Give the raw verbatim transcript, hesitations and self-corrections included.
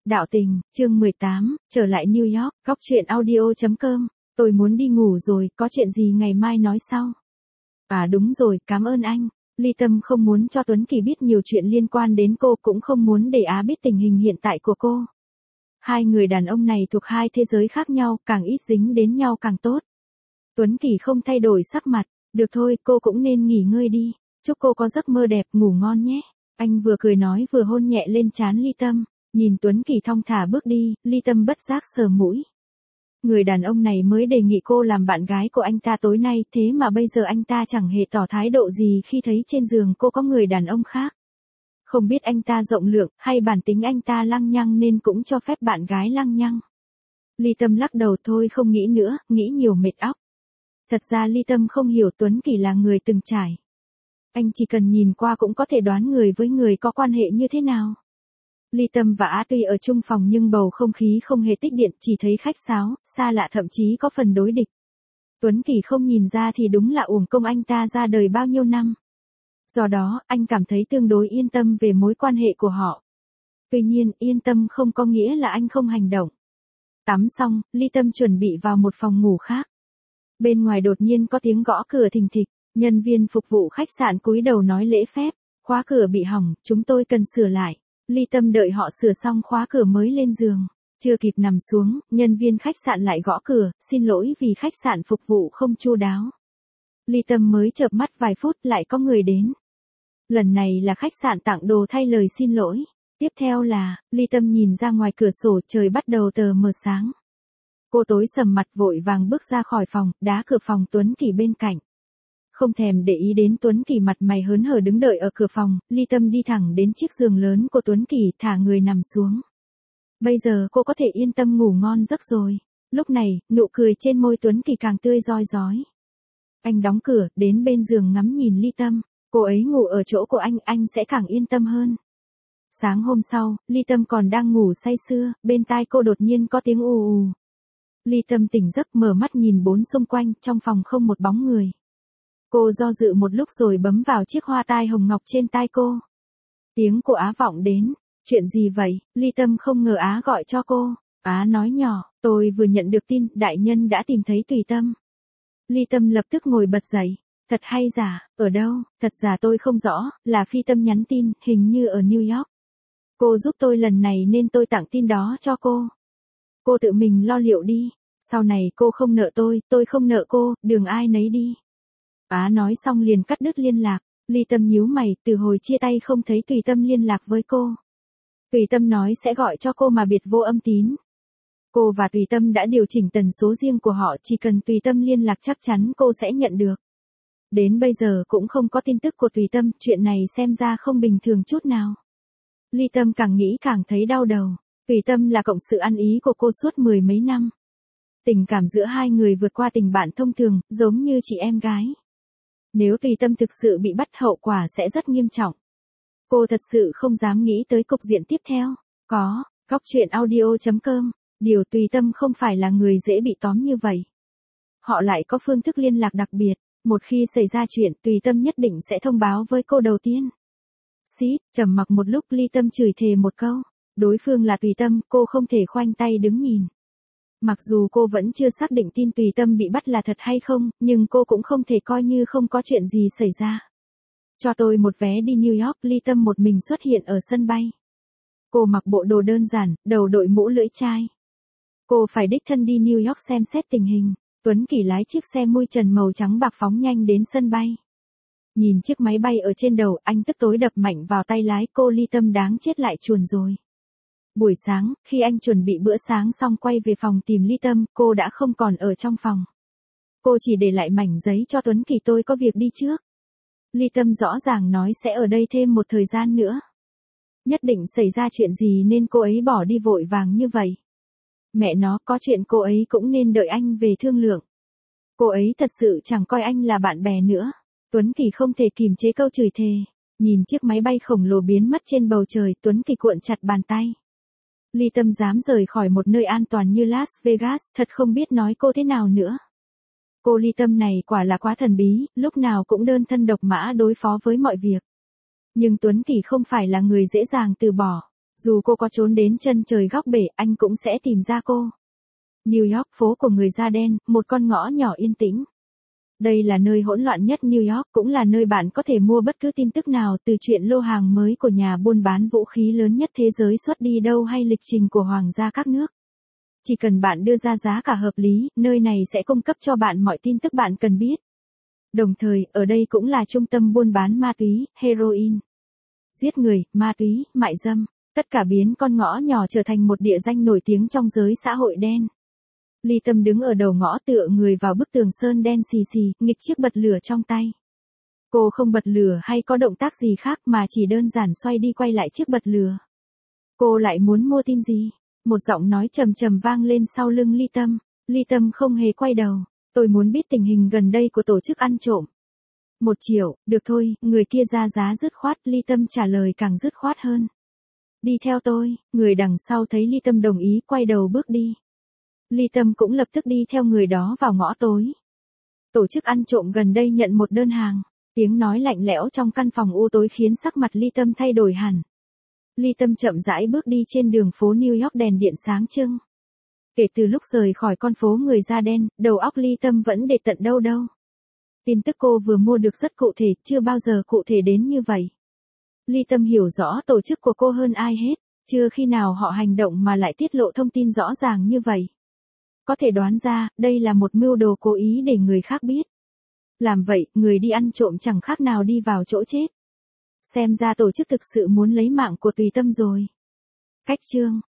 Đạo tình, chương mười tám, trở lại New York, góc truyện audio chấm com, tôi muốn đi ngủ rồi, có chuyện gì ngày mai nói sau. À đúng rồi, cảm ơn anh. Ly Tâm không muốn cho Tuấn Kỳ biết nhiều chuyện liên quan đến cô, cũng không muốn để Á biết tình hình hiện tại của cô. Hai người đàn ông này thuộc hai thế giới khác nhau, càng ít dính đến nhau càng tốt. Tuấn Kỳ không thay đổi sắc mặt, được thôi, cô cũng nên nghỉ ngơi đi, chúc cô có giấc mơ đẹp, ngủ ngon nhé. Anh vừa cười nói vừa hôn nhẹ lên trán Ly Tâm. Nhìn Tuấn Kỳ thong thả bước đi, Ly Tâm bất giác sờ mũi. Người đàn ông này mới đề nghị cô làm bạn gái của anh ta tối nay, thế mà bây giờ anh ta chẳng hề tỏ thái độ gì khi thấy trên giường cô có người đàn ông khác. Không biết anh ta rộng lượng, hay bản tính anh ta lăng nhăng nên cũng cho phép bạn gái lăng nhăng. Ly Tâm lắc đầu, thôi không nghĩ nữa, nghĩ nhiều mệt óc. Thật ra Ly Tâm không hiểu Tuấn Kỳ là người từng trải. Anh chỉ cần nhìn qua cũng có thể đoán người với người có quan hệ như thế nào. Ly Tâm và Á tuy ở chung phòng nhưng bầu không khí không hề tích điện, chỉ thấy khách sáo, xa lạ, thậm chí có phần đối địch. Tuấn Kỳ không nhìn ra thì đúng là uổng công anh ta ra đời bao nhiêu năm. Do đó, anh cảm thấy tương đối yên tâm về mối quan hệ của họ. Tuy nhiên, yên tâm không có nghĩa là anh không hành động. Tắm xong, Ly Tâm chuẩn bị vào một phòng ngủ khác. Bên ngoài đột nhiên có tiếng gõ cửa thình thịch, nhân viên phục vụ khách sạn cúi đầu nói lễ phép, khóa cửa bị hỏng, chúng tôi cần sửa lại. Ly Tâm đợi họ sửa xong khóa cửa mới lên giường. Chưa kịp nằm xuống, nhân viên khách sạn lại gõ cửa, xin lỗi vì khách sạn phục vụ không chu đáo. Ly Tâm mới chợp mắt vài phút lại có người đến. Lần này là khách sạn tặng đồ thay lời xin lỗi. Tiếp theo là, Ly Tâm nhìn ra ngoài cửa sổ, trời bắt đầu tờ mờ sáng. Cô tối sầm mặt vội vàng bước ra khỏi phòng, đá cửa phòng Tuấn Kỳ bên cạnh. Không thèm để ý đến Tuấn Kỳ mặt mày hớn hở đứng đợi ở cửa phòng, Ly Tâm đi thẳng đến chiếc giường lớn của Tuấn Kỳ, thả người nằm xuống. Bây giờ cô có thể yên tâm ngủ ngon giấc rồi. Lúc này, nụ cười trên môi Tuấn Kỳ càng tươi rói rói. Anh đóng cửa, đến bên giường ngắm nhìn Ly Tâm. Cô ấy ngủ ở chỗ của anh, anh sẽ càng yên tâm hơn. Sáng hôm sau, Ly Tâm còn đang ngủ say sưa, bên tai cô đột nhiên có tiếng ù ù. Ly Tâm tỉnh giấc, mở mắt nhìn bốn xung quanh, trong phòng không một bóng người. Cô do dự một lúc rồi bấm vào chiếc hoa tai hồng ngọc trên tai cô. Tiếng của Á vọng đến. Chuyện gì vậy? Ly Tâm không ngờ Á gọi cho cô. Á nói nhỏ, tôi vừa nhận được tin, đại nhân đã tìm thấy Tùy Tâm. Ly Tâm lập tức ngồi bật dậy. Thật hay giả, ở đâu? Thật giả tôi không rõ, là Phi Tâm nhắn tin, hình như ở New York. Cô giúp tôi lần này nên tôi tặng tin đó cho cô. Cô tự mình lo liệu đi. Sau này cô không nợ tôi, tôi không nợ cô, đường ai nấy đi. Á nói xong liền cắt đứt liên lạc. Ly Tâm nhíu mày, từ hồi chia tay không thấy Tùy Tâm liên lạc với cô. Tùy Tâm nói sẽ gọi cho cô mà biệt vô âm tín. Cô và Tùy Tâm đã điều chỉnh tần số riêng của họ, chỉ cần Tùy Tâm liên lạc chắc chắn cô sẽ nhận được. Đến bây giờ cũng không có tin tức của Tùy Tâm, chuyện này xem ra không bình thường chút nào. Ly Tâm càng nghĩ càng thấy đau đầu. Tùy Tâm là cộng sự ăn ý của cô suốt mười mấy năm. Tình cảm giữa hai người vượt qua tình bạn thông thường, giống như chị em gái. Nếu Tùy Tâm thực sự bị bắt, hậu quả sẽ rất nghiêm trọng. Cô thật sự không dám nghĩ tới cục diện tiếp theo. Có, góc truyện audio chấm com, điều Tùy Tâm không phải là người dễ bị tóm như vậy. Họ lại có phương thức liên lạc đặc biệt, một khi xảy ra chuyện Tùy Tâm nhất định sẽ thông báo với cô đầu tiên. Xít, trầm mặc một lúc, Ly Tâm chửi thề một câu. Đối phương là Tùy Tâm, cô không thể khoanh tay đứng nhìn. Mặc dù cô vẫn chưa xác định tin Tùy Tâm bị bắt là thật hay không, nhưng cô cũng không thể coi như không có chuyện gì xảy ra. Cho tôi một vé đi New York. Ly Tâm một mình xuất hiện ở sân bay. Cô mặc bộ đồ đơn giản, đầu đội mũ lưỡi chai. Cô phải đích thân đi New York xem xét tình hình. Tuấn Kỳ lái chiếc xe mui trần màu trắng bạc phóng nhanh đến sân bay. Nhìn chiếc máy bay ở trên đầu, anh tức tối đập mạnh vào tay lái. Cô Ly Tâm đáng chết lại chuồn rồi. Buổi sáng, khi anh chuẩn bị bữa sáng xong quay về phòng tìm Ly Tâm, cô đã không còn ở trong phòng. Cô chỉ để lại mảnh giấy cho Tuấn Kỳ, tôi có việc đi trước. Ly Tâm rõ ràng nói sẽ ở đây thêm một thời gian nữa. Nhất định xảy ra chuyện gì nên cô ấy bỏ đi vội vàng như vậy. Mẹ nó, có chuyện cô ấy cũng nên đợi anh về thương lượng. Cô ấy thật sự chẳng coi anh là bạn bè nữa. Tuấn Kỳ không thể kìm chế câu chửi thề. Nhìn chiếc máy bay khổng lồ biến mất trên bầu trời, Tuấn Kỳ cuộn chặt bàn tay. Ly Tâm dám rời khỏi một nơi an toàn như Las Vegas, thật không biết nói cô thế nào nữa. Cô Ly Tâm này quả là quá thần bí, lúc nào cũng đơn thân độc mã đối phó với mọi việc. Nhưng Tuấn Kỳ không phải là người dễ dàng từ bỏ. Dù cô có trốn đến chân trời góc bể, anh cũng sẽ tìm ra cô. New York, phố của người da đen, một con ngõ nhỏ yên tĩnh. Đây là nơi hỗn loạn nhất New York, cũng là nơi bạn có thể mua bất cứ tin tức nào, từ chuyện lô hàng mới của nhà buôn bán vũ khí lớn nhất thế giới xuất đi đâu hay lịch trình của hoàng gia các nước. Chỉ cần bạn đưa ra giá cả hợp lý, nơi này sẽ cung cấp cho bạn mọi tin tức bạn cần biết. Đồng thời, ở đây cũng là trung tâm buôn bán ma túy, heroin, giết người, ma túy, mại dâm, tất cả biến con ngõ nhỏ trở thành một địa danh nổi tiếng trong giới xã hội đen. Ly Tâm đứng ở đầu ngõ tựa người vào bức tường sơn đen xì xì, nghịch chiếc bật lửa trong tay. Cô không bật lửa hay có động tác gì khác mà chỉ đơn giản xoay đi quay lại chiếc bật lửa. Cô lại muốn mua tin gì? Một giọng nói trầm trầm vang lên sau lưng Ly Tâm. Ly Tâm không hề quay đầu. Tôi muốn biết tình hình gần đây của tổ chức ăn trộm. Một triệu, được thôi, người kia ra giá dứt khoát, Ly Tâm trả lời càng dứt khoát hơn. Đi theo tôi, người đằng sau thấy Ly Tâm đồng ý quay đầu bước đi. Ly Tâm cũng lập tức đi theo người đó vào ngõ tối. Tổ chức ăn trộm gần đây nhận một đơn hàng. Tiếng nói lạnh lẽo trong căn phòng u tối khiến sắc mặt Ly Tâm thay đổi hẳn. Ly Tâm chậm rãi bước đi trên đường phố New York đèn điện sáng trưng. Kể từ lúc rời khỏi con phố người da đen, đầu óc Ly Tâm vẫn để tận đâu đâu. Tin tức cô vừa mua được rất cụ thể, chưa bao giờ cụ thể đến như vậy. Ly Tâm hiểu rõ tổ chức của cô hơn ai hết, chưa khi nào họ hành động mà lại tiết lộ thông tin rõ ràng như vậy. Có thể đoán ra, đây là một mưu đồ cố ý để người khác biết. Làm vậy, người đi ăn trộm chẳng khác nào đi vào chỗ chết. Xem ra tổ chức thực sự muốn lấy mạng của Tùy Tâm rồi. Cách chương